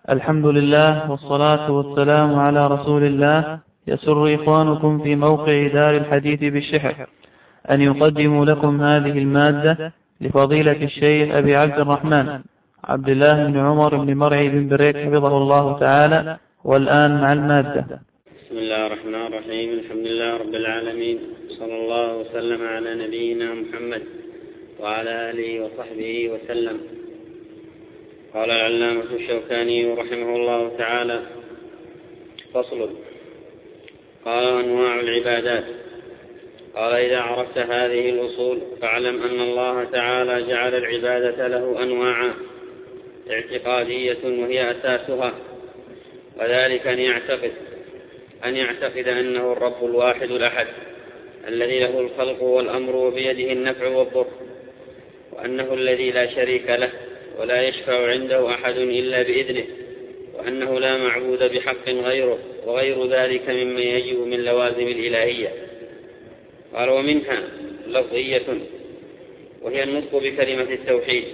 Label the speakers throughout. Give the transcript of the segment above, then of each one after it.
Speaker 1: الحمد لله والصلاة والسلام على رسول الله. يسر إخوانكم في موقع دار الحديث بالشحر أن يقدموا لكم هذه المادة لفضيلة الشيخ أبي عبد الرحمن عبد الله بن عمر بن مرعي بن بريك حفظه الله تعالى. والآن مع المادة.
Speaker 2: بسم الله الرحمن الرحيم. الحمد لله رب العالمين، صلى الله وسلم على نبينا محمد وعلى آله وصحبه وسلم. قال العلامة الشوكاني رحمه الله تعالى: فصل. قال: أنواع العبادات. قال: إذا عرفت هذه الأصول فاعلم أن الله تعالى جعل العبادة له أنواعا اعتقادية وهي أساسها، وذلك أن يعتقد أنه الرب الواحد الأحد الذي له الخلق والأمر وبيده النفع والضر، وأنه الذي لا شريك له ولا يشفع عنده أحد إلا بإذنه، وأنه لا معبود بحق غيره، وغير ذلك مما يجب من لوازم الإلهية. قال: ومنها لفظية وهي النطق بكلمة التوحيد،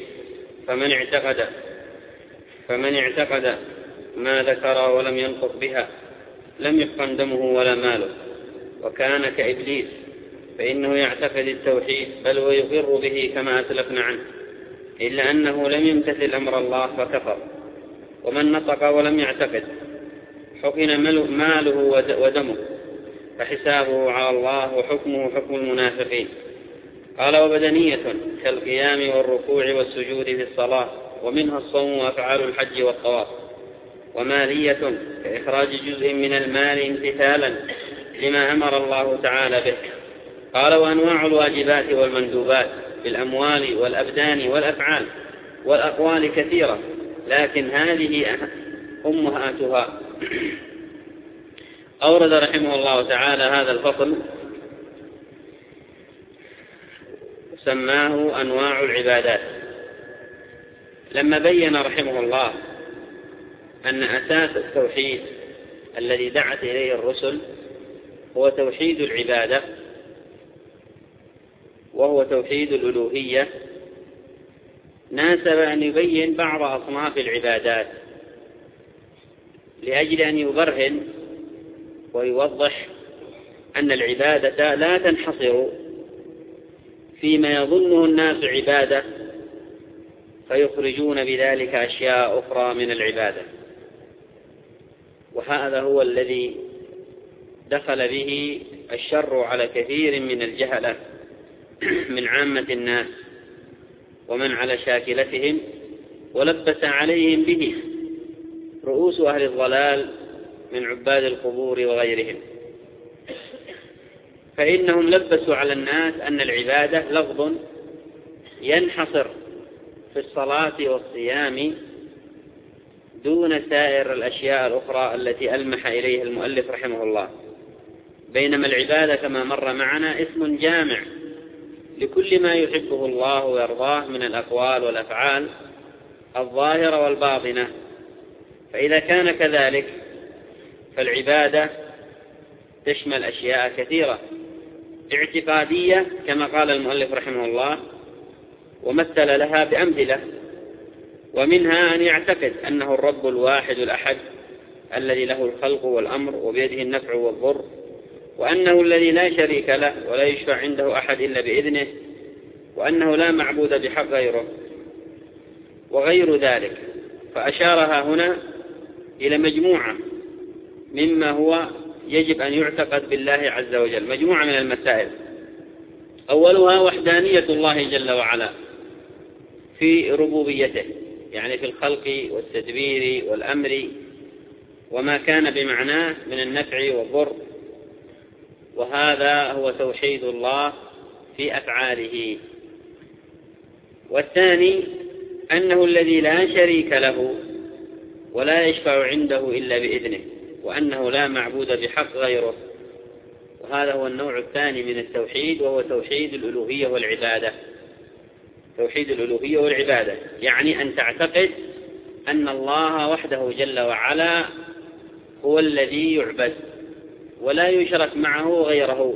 Speaker 2: فمن اعتقد ما ذكر ولم ينطق بها لم يحقن دمه ولا ماله، وكان كإبليس، فإنه يعتقد التوحيد بل ويقر به كما أسلفنا عنه، إلا أنه لم يمتثل أمر الله فكفر. ومن نطق ولم يعتقد حقن ماله ودمه، فحسابه على الله وحكمه حكم المنافقين. قال: وبدنية كالقيام والركوع والسجود في الصلاة، ومنها الصوم وأفعال الحج والطواف. ومالية كإخراج جزء من المال امتثالا لما أمر الله تعالى به. قال: وأنواع الواجبات والمندوبات بالأموال والأبدان والأفعال والأقوال كثيرة، لكن هذه أمهاتها. أورد رحمه الله تعالى هذا الفصل سماه أنواع العبادات، لما بين رحمه الله أن أساس التوحيد الذي دعت إليه الرسل هو توحيد العبادة، وهو توحيد الألوهية. ناسب أن يبين بعض أصناف العبادات لأجل أن يبرهن ويوضح أن العبادة لا تنحصر فيما يظنه الناس عبادة فيخرجون بذلك أشياء أخرى من العبادة. وهذا هو الذي دخل به الشر على كثير من الجهلة من عامة الناس ومن على شاكلتهم، ولبس عليهم به رؤوس أهل الضلال من عباد القبور وغيرهم. فإنهم لبسوا على الناس أن العبادة لفظ ينحصر في الصلاة والصيام دون سائر الأشياء الأخرى التي ألمح إليها المؤلف رحمه الله، بينما العبادة كما مر معنا اسم جامع لكل ما يحبه الله ويرضاه من الأقوال والأفعال الظاهرة والباطنة. فإذا كان كذلك فالعبادة تشمل أشياء كثيرة اعتقادية كما قال المؤلف رحمه الله، ومثل لها بأمثلة. ومنها أن يعتقد أنه الرب الواحد الأحد الذي له الخلق والأمر وبيده النفع والضر، وأنه الذي لا شريك له ولا يشفع عنده أحد إلا بإذنه، وأنه لا معبود بحق غيره، وغير ذلك. فأشارها هنا إلى مجموعة مما هو يجب أن يعتقد بالله عز وجل، مجموعة من المسائل. أولها وحدانية الله جل وعلا في ربوبيته، يعني في الخلق والتدبير والأمر وما كان بمعناه من النفع والضر، وهذا هو توحيد الله في أفعاله. والثاني أنه الذي لا شريك له ولا يشفع عنده إلا بإذنه، وأنه لا معبود بحق غيره. وهذا هو النوع الثاني من التوحيد، وهو توحيد الألوهية والعبادة. توحيد الألوهية والعبادة يعني أن تعتقد أن الله وحده جل وعلا هو الذي يعبد ولا يشرك معه غيره.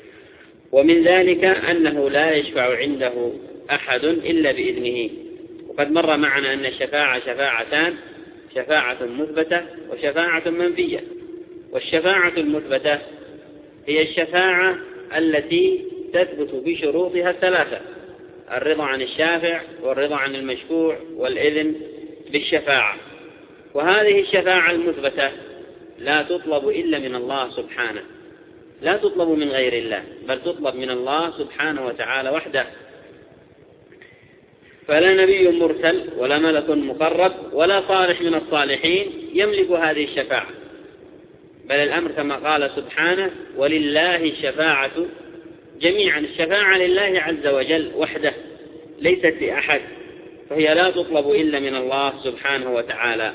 Speaker 2: ومن ذلك أنه لا يشفع عنده أحد إلا بإذنه، وقد مر معنا أن الشفاعة شفاعتان: شفاعة مثبتة وشفاعة منفية. والشفاعة المثبتة هي الشفاعة التي تثبت بشروطها الثلاثة: الرضا عن الشافع والرضا عن المشفوع والإذن بالشفاعة. وهذه الشفاعة المثبتة لا تطلب إلا من الله سبحانه، لا تطلب من غير الله، بل تطلب من الله سبحانه وتعالى وحده. فلا نبي مرسل ولا ملك مقرب ولا صالح من الصالحين يملك هذه الشفاعة، بل الأمر كما قال سبحانه: ولله الشفاعة جميعا. الشفاعة لله عز وجل وحده، ليست لأحد، فهي لا تطلب إلا من الله سبحانه وتعالى.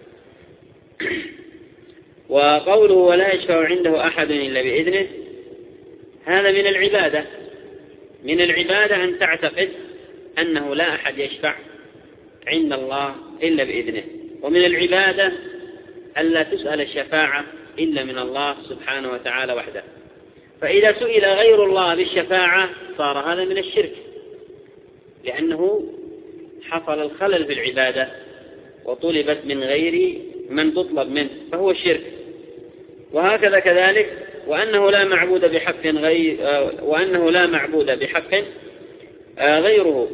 Speaker 2: وقوله: ولا يشفع عنده أحد إلا بإذنه، هذا من العبادة. من العبادة أن تعتقد أنه لا أحد يشفع عند الله إلا بإذنه. ومن العبادة ألا تسأل الشفاعة إلا من الله سبحانه وتعالى وحده. فإذا سئل غير الله بالشفاعة صار هذا من الشرك، لأنه حصل الخلل في العبادة وطلبت من غير من تطلب منه، فهو الشرك. وهكذا كذلك وأنه لا معبود بحق غيره،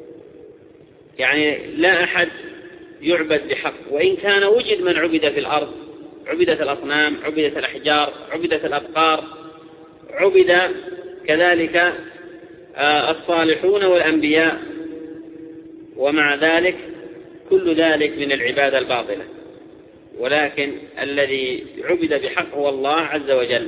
Speaker 2: يعني لا أحد يعبد بحق، وإن كان وجد من عبد في الأرض، عبدت الأصنام، عبدت الأحجار، عبدت الأبقار، عبد كذلك الصالحون والأنبياء، ومع ذلك كل ذلك من العبادة الباطلة. ولكن الذي عبد بحق هو الله عز وجل.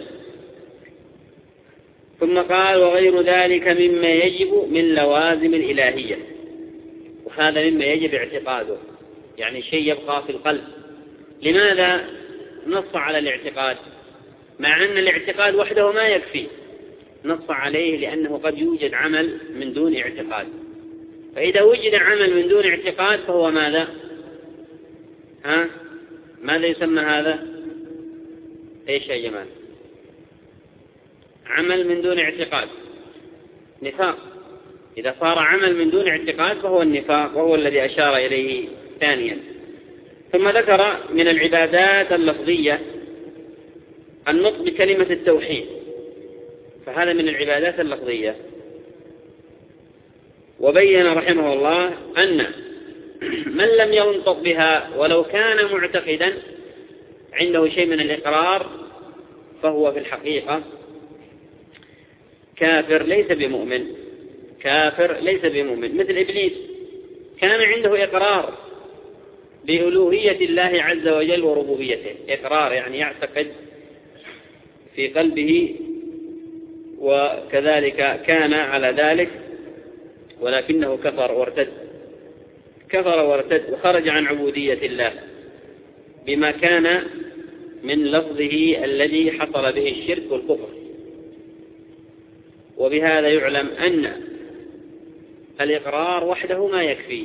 Speaker 2: ثم قال: وغير ذلك مما يجب من لوازم الإلهية. وهذا مما يجب اعتقاده، يعني شيء يبقى في القلب. لماذا نص على الاعتقاد مع أن الاعتقاد وحده ما يكفي؟ نص عليه لأنه قد يوجد عمل من دون اعتقاد، فإذا وجد عمل من دون اعتقاد فهو ماذا؟ ماذا يسمى هذا؟ ايش يا جماعة؟ عمل من دون اعتقاد، نفاق. إذا صار عمل من دون اعتقاد فهو النفاق، وهو الذي أشار إليه ثانيا. ثم ذكر من العبادات اللفظية النطق بكلمة التوحيد، فهذا من العبادات اللفظية. وبين رحمه الله أن من لم ينطق بها ولو كان معتقدا عنده شيء من الإقرار فهو في الحقيقة كافر ليس بمؤمن، كافر ليس بمؤمن. مثل إبليس كان عنده إقرار بألوهية الله عز وجل وربوبيته، إقرار يعني يعتقد في قلبه، وكذلك كان على ذلك، ولكنه كفر وارتد وخرج عن عبودية الله بما كان من لفظه الذي حصل به الشرك والكفر. وبهذا يعلم أن الإقرار وحده ما يكفي.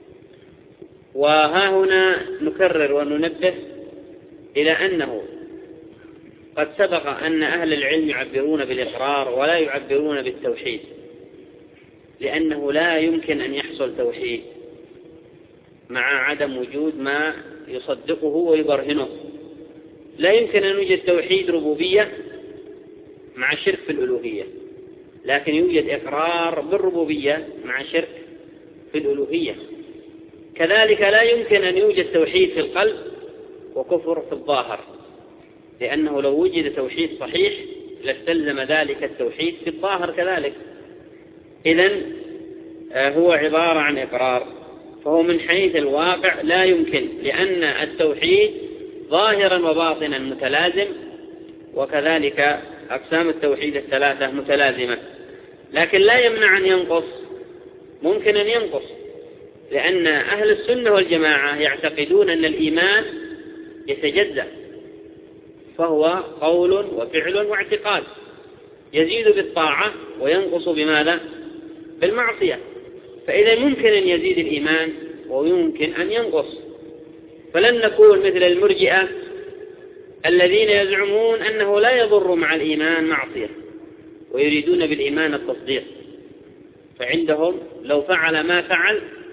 Speaker 2: وها هنا نكرر وننبه إلى أنه قد سبق أن أهل العلم يعبرون بالإقرار ولا يعبرون بالتوحيد، لأنه لا يمكن أن يحصل توحيد مع عدم وجود ما يصدقه ويبرهنه. لا يمكن أن يوجد توحيد ربوبية مع شرك في الألوهية، لكن يوجد إقرار بالربوبية مع شرك في الألوهية. كذلك لا يمكن أن يوجد توحيد في القلب وكفر في الظاهر، لأنه لو وجد توحيد صحيح لاستلزم ذلك التوحيد في الظاهر كذلك. إذن هو عبارة عن إقرار، فهو من حيث الواقع لا يمكن، لأن التوحيد ظاهرا وباطنا متلازم، وكذلك أقسام التوحيد الثلاثة متلازمة. لكن لا يمنع أن ينقص، ممكن أن ينقص، لأن أهل السنة والجماعة يعتقدون أن الإيمان يتجزأ، فهو قول وفعل واعتقاد، يزيد بالطاعة وينقص بماذا؟ بالمعصية. فإذا ممكن أن يزيد الإيمان ويمكن أن ينقص، فلن نكون مثل المرجئة الذين يزعمون أنه لا يضر مع الإيمان معصية ويريدون بالإيمان التصديق، فعندهم لو فعل ما فعل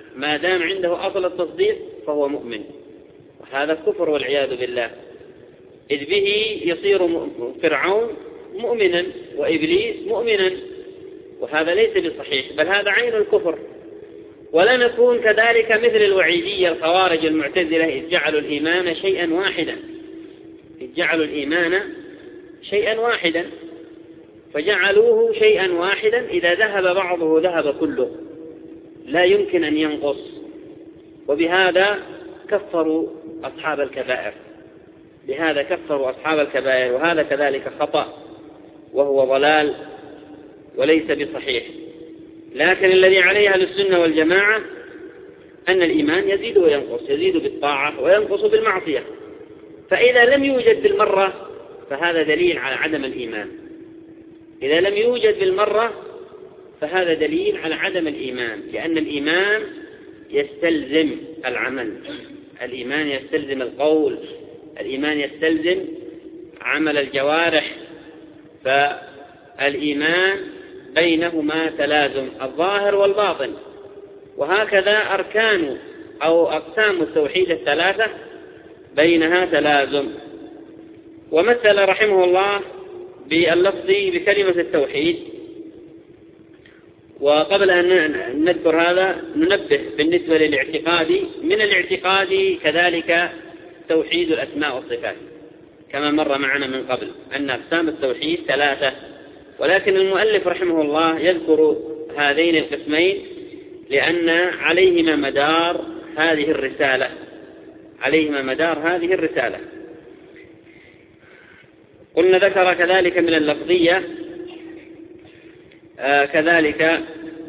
Speaker 2: ما دام عنده أصل التصديق فهو مؤمن، وهذا كفر والعياذ بالله، إذ به يصير فرعون مؤمنا وإبليس مؤمنا، وهذا ليس بصحيح، بل هذا عين الكفر. ولا نكون كذلك مثل الوعيدية الخوارج المعتزلة إذ جعلوا الإيمان شيئا واحدا، إذ جعلوا الإيمان شيئا واحدا، فجعلوه شيئا واحدا، إذا ذهب بعضه ذهب كله، لا يمكن أن ينقص، وبهذا كفروا أصحاب الكبائر، بهذا كفروا أصحاب الكبائر، وهذا كذلك خطأ وهو ضلال وليس بصحيح. لكن الذي عليه أهل السنة والجماعة أن الإيمان يزيد وينقص، يزيد بالطاعة وينقص بالمعصية، فإذا لم يوجد بالمرة فهذا دليل على عدم الإيمان، إذا لم يوجد بالمرة فهذا دليل على عدم الإيمان، لأن الإيمان يستلزم العمل، الإيمان يستلزم القول، الإيمان يستلزم عمل الجوارح، فالإيمان بينهما تلازم الظاهر والباطن. وهكذا أركان أو أقسام التوحيد الثلاثة بينها تلازم. ومثل رحمه الله باللفظ بكلمة التوحيد. وقبل أن نذكر هذا ننبه بالنسبة للاعتقاد، من الاعتقاد كذلك توحيد الأسماء والصفات، كما مر معنا من قبل أن أقسام التوحيد ثلاثة، ولكن المؤلف رحمه الله يذكر هذين القسمين لأن عليهما مدار هذه الرسالة، عليهما مدار هذه الرسالة. قلنا ذكر كذلك من اللفظية كذلك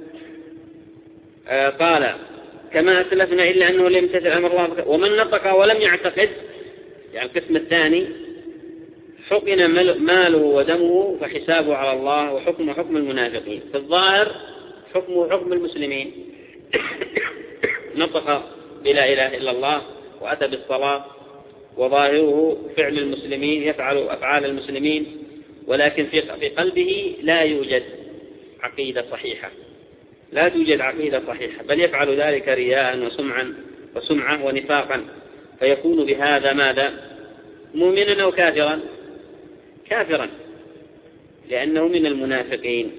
Speaker 2: قال كما أسلفنا إلا أنه لم يمتثل أمر الله، ومن نطق ولم يعتقد، يعني القسم الثاني، حقن ماله ودمه فحسابه على الله، وحكمه حكم المنافقين. في الظاهر حكمه حكم المسلمين، نطق بلا إله إلا الله وأتى بالصلاة، وظاهره فعل المسلمين، يفعل أفعال المسلمين، ولكن في قلبه لا يوجد عقيدة صحيحة، لا توجد عقيدة صحيحة، بل يفعل ذلك رياء وسمعة ونفاقا، فيكون بهذا ماذا؟ مؤمنا أو كافرا؟ كافرا، لأنه من المنافقين.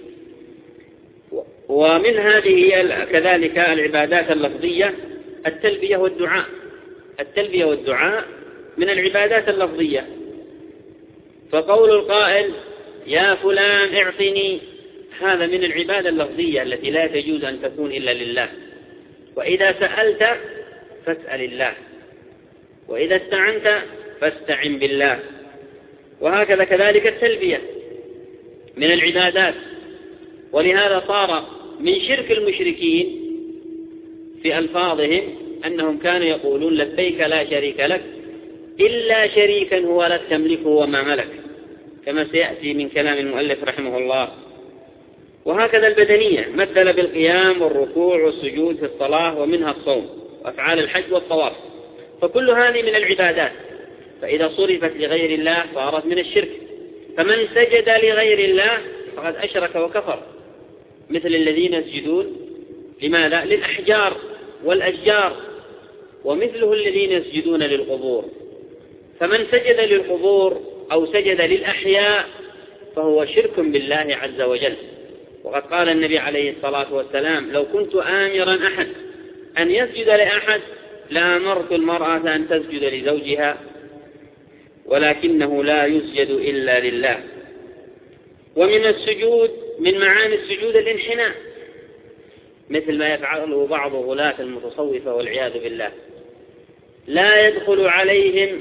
Speaker 2: ومن هذه كذلك العبادات اللفظية التلبية والدعاء، التلبية والدعاء من العبادات اللفظية، فقول القائل يا فلان اعطني، هذا من العبادة اللفظية التي لا تجوز أن تكون إلا لله. وإذا سألت فاسأل الله، وإذا استعنت فاستعن بالله. وهكذا كذلك التلبية من العبادات. ولهذا صار من شرك المشركين في ألفاظهم أنهم كانوا يقولون لبيك لا شريك لك إلا شريكا هو لك تملكه وما ملك، كما سيأتي من كلام المؤلف رحمه الله. وهكذا البدنية مثل بالقيام والركوع والسجود في الصلاة، ومنها الصوم وأفعال الحج والطواف، فكل هذه من العبادات، فإذا صرفت لغير الله صارت من الشرك. فمن سجد لغير الله فقد أشرك وكفر، مثل الذين يسجدون لماذا؟ للأحجار والأشجار، ومثله الذين يسجدون للقبور. فمن سجد للقبور أو سجد للأحياء فهو شرك بالله عز وجل. وقد قال النبي عليه الصلاة والسلام لو كنت آمرا أحد أن يسجد لأحد لأمرت المرأة أن تسجد لزوجها، ولكنه لا يسجد إلا لله. ومن السجود، من معاني السجود الانحناء، مثل ما يفعله بعض غلاة المتصوفة والعياذ بالله، لا يدخل عليهم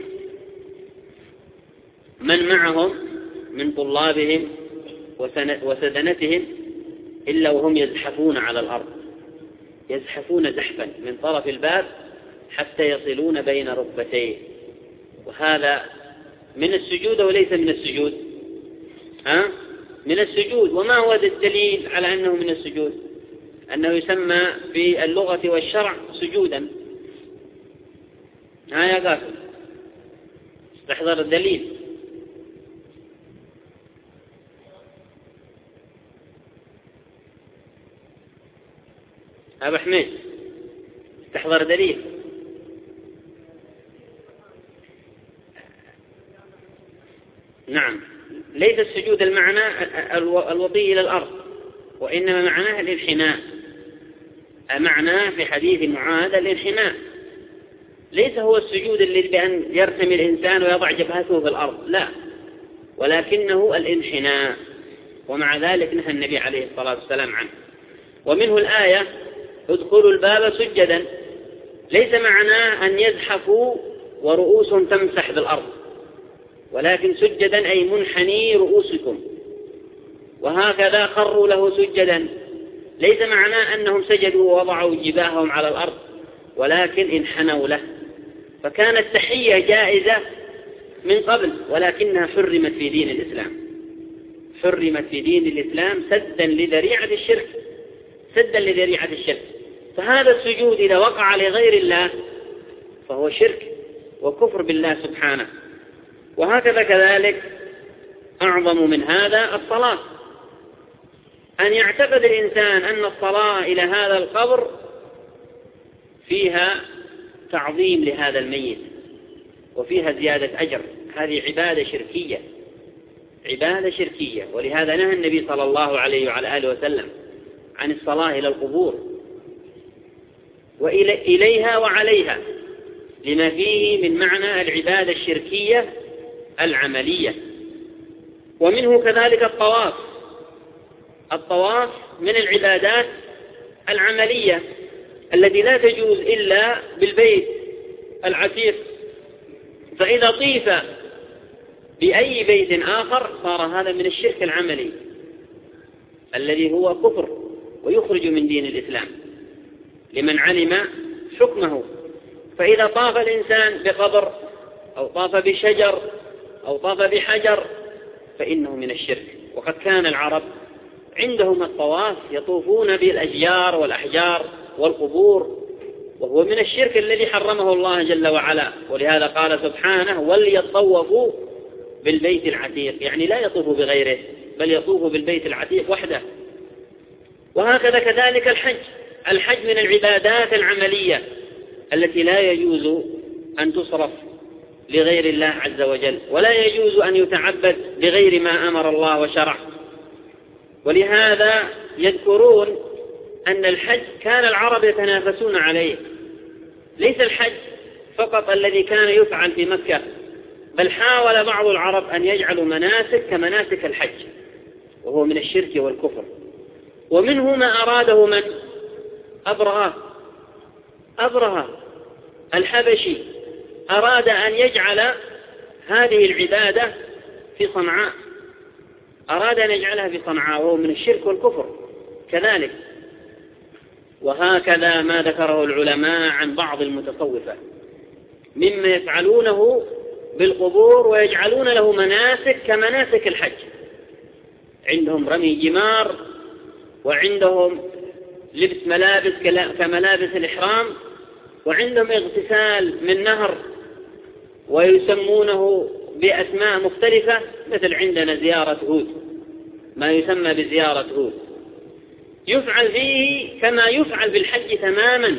Speaker 2: من معهم من طلابهم وسدنتهم إلا وهم يزحفون على الأرض، يزحفون زحفا من طرف الباب حتى يصلون بين ركبتيه، وهذا من السجود وليس من السجود؟ من السجود. وما هو الدليل على أنه من السجود؟ أنه يسمى في اللغة والشرع سجودا. يا قاسم استحضر الدليل. أبو حميد تحضر دليل. نعم، ليس السجود المعنى الوطي إلى الأرض، وإنما معناه الانحناء. معناه في حديث معاذ الانحناء، ليس هو السجود الذي بأن يرتمي الإنسان ويضع جبهته في الأرض، لا، ولكنه الانحناء، ومع ذلك نهى النبي عليه الصلاة والسلام عنه. ومنه الآية ادخلوا الباب سجدا، ليس معناه أن يزحفوا ورؤوسهم تمسح بالأرض، ولكن سجدا أي منحني رؤوسكم، وهكذا خروا له سجدا، ليس معناه أنهم سجدوا ووضعوا جباههم على الأرض، ولكن انحنوا له. فكانت التحية جائزة من قبل، ولكنها حرمت في دين الإسلام، حرمت في دين الإسلام سدا لذريعة الشرك، سدا لذريعة الشرك. فهذا السجود إذا وقع لغير الله فهو شرك وكفر بالله سبحانه. وهكذا كذلك أعظم من هذا الصلاة، أن يعتقد الإنسان أن الصلاة إلى هذا القبر فيها تعظيم لهذا الميت وفيها زيادة أجر، هذه عبادة شركية، عبادة شركية. ولهذا نهى النبي صلى الله عليه وعلى آله وسلم عن الصلاة إلى القبور وإليها وعليها، لما فيه من معنى العبادة الشركية العملية. ومنه كذلك الطواف، الطواف من العبادات العملية التي لا تجوز إلا بالبيت العتيق، فإذا طيف بأي بيت آخر صار هذا من الشرك العملي الذي هو كفر ويخرج من دين الإسلام لمن علم حكمه. فإذا طاف الإنسان بقبر أو طاف بشجر أو طاف بحجر فإنه من الشرك. وقد كان العرب عندهم الطواف يطوفون بالأشجار والأحجار والقبور، وهو من الشرك الذي حرمه الله جل وعلا. ولهذا قال سبحانه وليطوفوا بالبيت العتيق، يعني لا يطوفوا بغيره بل يطوفوا بالبيت العتيق وحده. وهكذا كذلك الحج من العبادات العملية التي لا يجوز أن تصرف لغير الله عز وجل، ولا يجوز أن يتعبد بغير ما أمر الله وشرع. ولهذا يذكرون أن الحج كان العرب يتنافسون عليه، ليس الحج فقط الذي كان يفعل في مكة، بل حاول بعض العرب أن يجعلوا مناسك كمناسك الحج، وهو من الشرك والكفر. ومنه ما أراده من أبرهة الحبشي، أراد أن يجعل هذه العبادة في صنعاء، أراد أن يجعلها في صنعاء، وهو من الشرك والكفر كذلك. وهكذا ما ذكره العلماء عن بعض المتصوفة مما يفعلونه بالقبور ويجعلون له مناسك كمناسك الحج، عندهم رمي جمار، وعندهم لبس ملابس كملابس الإحرام، وعندهم اغتسال من نهر ويسمونه بأسماء مختلفة، مثل عندنا زيارة هود، ما يسمى بزيارة هود، يفعل فيه كما يفعل بالحج تماما.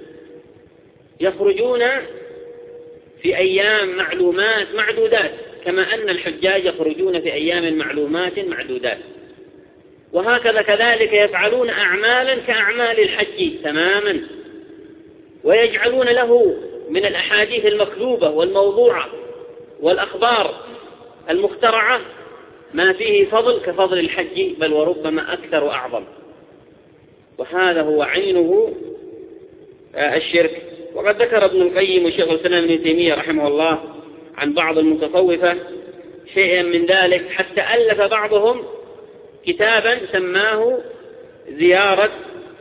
Speaker 2: يخرجون في أيام معلومات معدودات كما أن الحجاج يخرجون في أيام معلومات معدودات. وهكذا كذلك يفعلون أعمالا كأعمال الحج تماما، ويجعلون له من الأحاديث المكذوبة والموضوعة والأخبار المخترعة ما فيه فضل كفضل الحج، بل وربما أكثر وأعظم. وهذا هو عينه الشرك. وقد ذكر ابن القيم وشيخ الإسلام ابن تيمية رحمه الله عن بعض المتصوفة شيئا من ذلك، حتى ألف بعضهم كتابا سماه زيارة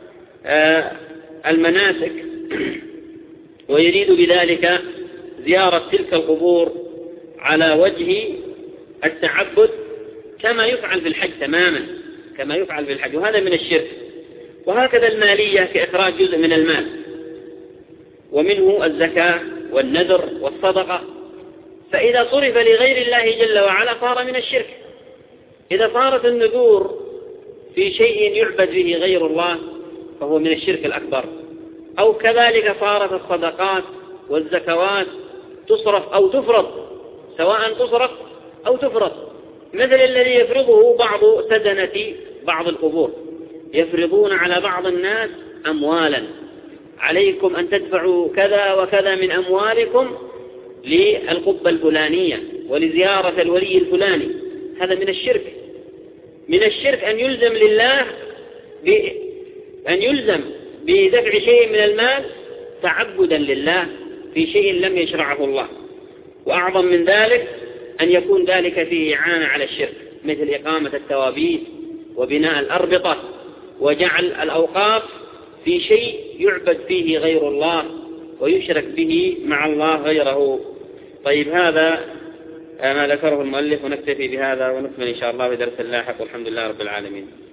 Speaker 2: المناسك، ويريد بذلك زيارة تلك القبور على وجه التعبد كما يفعل في الحج تماما، كما يفعل في الحج، وهذا من الشرك. وهكذا المالية كإخراج جزء من المال، ومنه الزكاة والنذر والصدقة. فإذا صرف لغير الله جل وعلا صار من الشرك. إذا صارت النذور في شيء يعبد به غير الله فهو من الشرك الأكبر. أو كذلك صارت الصدقات والزكوات تصرف أو تفرض، سواء تصرف أو تفرض، مثل الذي يفرضه بعض سدنة بعض القبور، يفرضون على بعض الناس أموالا، عليكم أن تدفعوا كذا وكذا من أموالكم للقبة الفلانية ولزيارة الولي الفلاني. هذا من الشرك. من الشرك أن يلزم لله أن يلزم بدفع شيء من المال تعبدا لله في شيء لم يشرعه الله. وأعظم من ذلك أن يكون ذلك فيه إعانة على الشرك، مثل إقامة التوابيت وبناء الأربطة وجعل الأوقاف في شيء يعبد فيه غير الله ويشرك به مع الله غيره. طيب، هذا ما ذكره المؤلف، ونكتفي بهذا ونكمل إن شاء الله بدرس اللاحق، والحمد لله رب العالمين.